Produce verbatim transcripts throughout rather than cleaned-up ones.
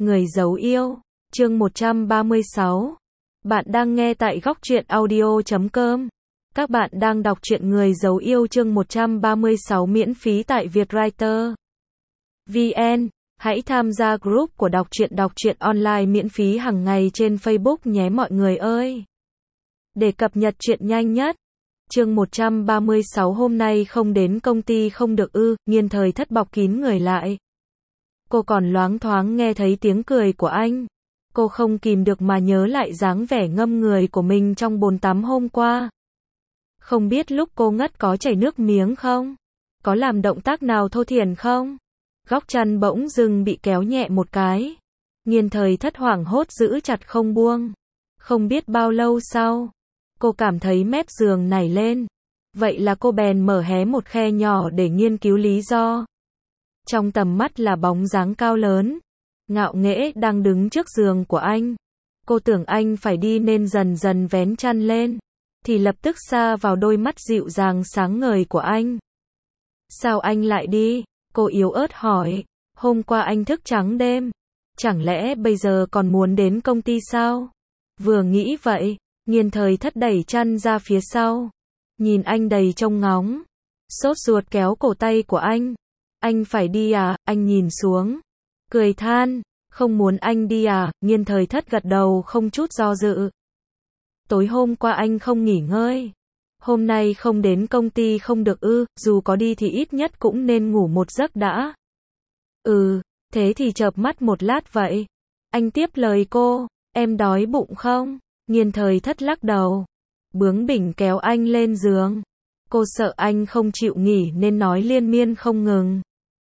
Người giấu yêu, chương một trăm ba mươi sáu. Bạn đang nghe tại góc truyện audio chấm com. Các bạn đang đọc truyện Người giấu yêu chương một trăm ba mươi sáu miễn phí tại Vietwriter vê en. Hãy tham gia group của đọc truyện đọc truyện online miễn phí hàng ngày trên Facebook nhé mọi người ơi. Để cập nhật truyện nhanh nhất. Chương một trăm ba mươi sáu hôm nay không đến công ty không được ư, Nghiên Thời Thất bọc kín người lại. Cô còn loáng thoáng nghe thấy tiếng cười của anh. Cô không kìm được mà nhớ lại dáng vẻ ngâm người của mình trong bồn tắm hôm qua. Không biết lúc cô ngất có chảy nước miếng không? Có làm động tác nào thô thiển không? Góc chăn bỗng dưng bị kéo nhẹ một cái. Nghiên Thời Thất hoảng hốt giữ chặt không buông. Không biết bao lâu sau, cô cảm thấy mép giường nảy lên. Vậy là cô bèn mở hé một khe nhỏ để nghiên cứu lý do. Trong tầm mắt là bóng dáng cao lớn, ngạo nghễ đang đứng trước giường của anh. Cô tưởng anh phải đi nên dần dần vén chăn lên, thì lập tức sa vào đôi mắt dịu dàng sáng ngời của anh. Sao anh lại đi? Cô yếu ớt hỏi. Hôm qua anh thức trắng đêm, chẳng lẽ bây giờ còn muốn đến công ty sao? Vừa nghĩ vậy, Nghiên Thời Thất đẩy chăn ra phía sau, nhìn anh đầy trông ngóng, sốt ruột kéo cổ tay của anh. Anh phải đi à? Anh nhìn xuống, cười than. Không muốn anh đi à? Nghiên Thời Thất gật đầu không chút do dự. Tối hôm qua anh không nghỉ ngơi, hôm nay không đến công ty không được ư? Dù có đi thì ít nhất cũng nên ngủ một giấc đã. Ừ, thế thì chợp mắt một lát vậy. Anh tiếp lời cô. Em đói bụng không? Nghiên Thời Thất lắc đầu, bướng bỉnh kéo anh lên giường. Cô sợ anh không chịu nghỉ nên nói liên miên không ngừng.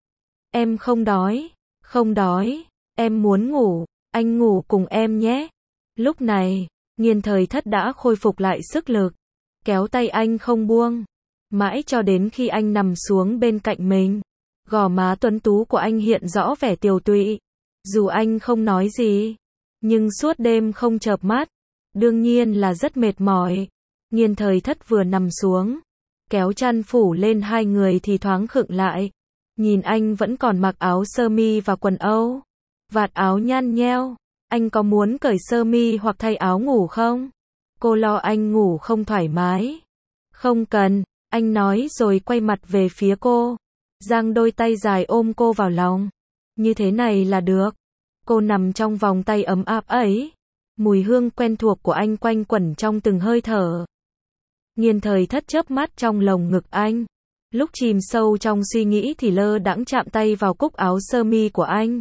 Em không đói, không đói, em muốn ngủ, anh ngủ cùng em nhé. Lúc này, Nghiên Thời Thất đã khôi phục lại sức lực, kéo tay anh không buông, mãi cho đến khi anh nằm xuống bên cạnh mình. Gò má tuấn tú của anh hiện rõ vẻ tiều tụy. Dù anh không nói gì, nhưng suốt đêm không chợp mắt, đương nhiên là rất mệt mỏi. Nghiên Thời Thất vừa nằm xuống, kéo chăn phủ lên hai người thì thoáng khựng lại. Nhìn anh vẫn còn mặc áo sơ mi và quần âu, vạt áo nhăn nheo. Anh có muốn cởi sơ mi hoặc thay áo ngủ không? Cô lo anh ngủ không thoải mái. Không cần, anh nói rồi quay mặt về phía cô, giang đôi tay dài ôm cô vào lòng. Như thế này là được. Cô nằm trong vòng tay ấm áp ấy. Mùi hương quen thuộc của anh quanh quẩn trong từng hơi thở. Nghiên Thời Thất chớp mắt trong lồng ngực anh. Lúc chìm sâu trong suy nghĩ thì lơ đãng chạm tay vào cúc áo sơ mi của anh.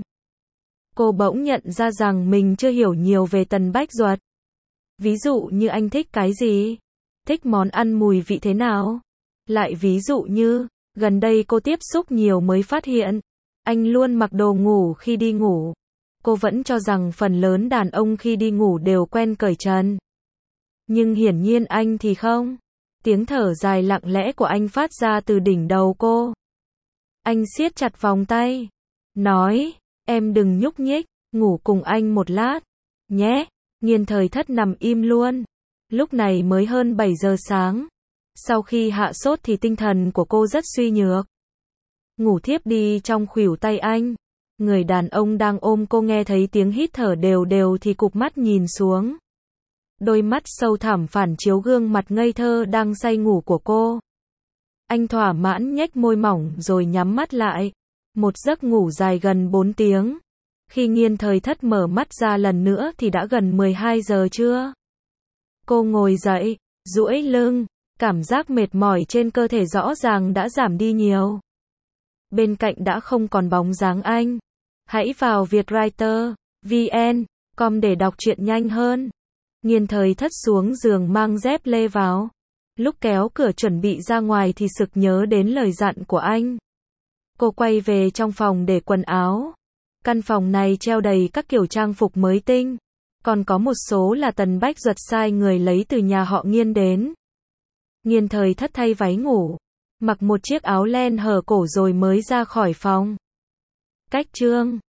Cô bỗng nhận ra rằng mình chưa hiểu nhiều về Tần Bách Duật. Ví dụ như anh thích cái gì? Thích món ăn mùi vị thế nào? Lại ví dụ như, gần đây cô tiếp xúc nhiều mới phát hiện, anh luôn mặc đồ ngủ khi đi ngủ. Cô vẫn cho rằng phần lớn đàn ông khi đi ngủ đều quen cởi trần. Nhưng hiển nhiên anh thì không. Tiếng thở dài lặng lẽ của anh phát ra từ đỉnh đầu cô. Anh siết chặt vòng tay, nói, em đừng nhúc nhích, ngủ cùng anh một lát, nhé. Nghiên Thời Thất nằm im luôn. Lúc này mới hơn bảy giờ sáng. Sau khi hạ sốt thì tinh thần của cô rất suy nhược. Ngủ thiếp đi trong khuỷu tay anh. Người đàn ông đang ôm cô nghe thấy tiếng hít thở đều đều thì cụp mắt nhìn xuống. Đôi mắt sâu thẳm phản chiếu gương mặt ngây thơ đang say ngủ của cô. Anh thỏa mãn nhếch môi mỏng rồi nhắm mắt lại. Một giấc ngủ dài gần bốn tiếng. Khi Nghiên Thời Thất mở mắt ra lần nữa thì đã gần mười hai giờ trưa. Cô ngồi dậy, duỗi lưng, cảm giác mệt mỏi trên cơ thể rõ ràng đã giảm đi nhiều. Bên cạnh đã không còn bóng dáng anh. Hãy vào Vietwriter vê en com để đọc truyện nhanh hơn. Nghiên Thời Thất xuống giường mang dép lê vào. Lúc kéo cửa chuẩn bị ra ngoài thì sực nhớ đến lời dặn của anh. Cô quay về trong phòng để quần áo. Căn phòng này treo đầy các kiểu trang phục mới tinh. Còn có một số là Tần Bách Duật sai người lấy từ nhà họ Nghiên đến. Nghiên Thời Thất thay váy ngủ, mặc một chiếc áo len hở cổ rồi mới ra khỏi phòng. Cách chương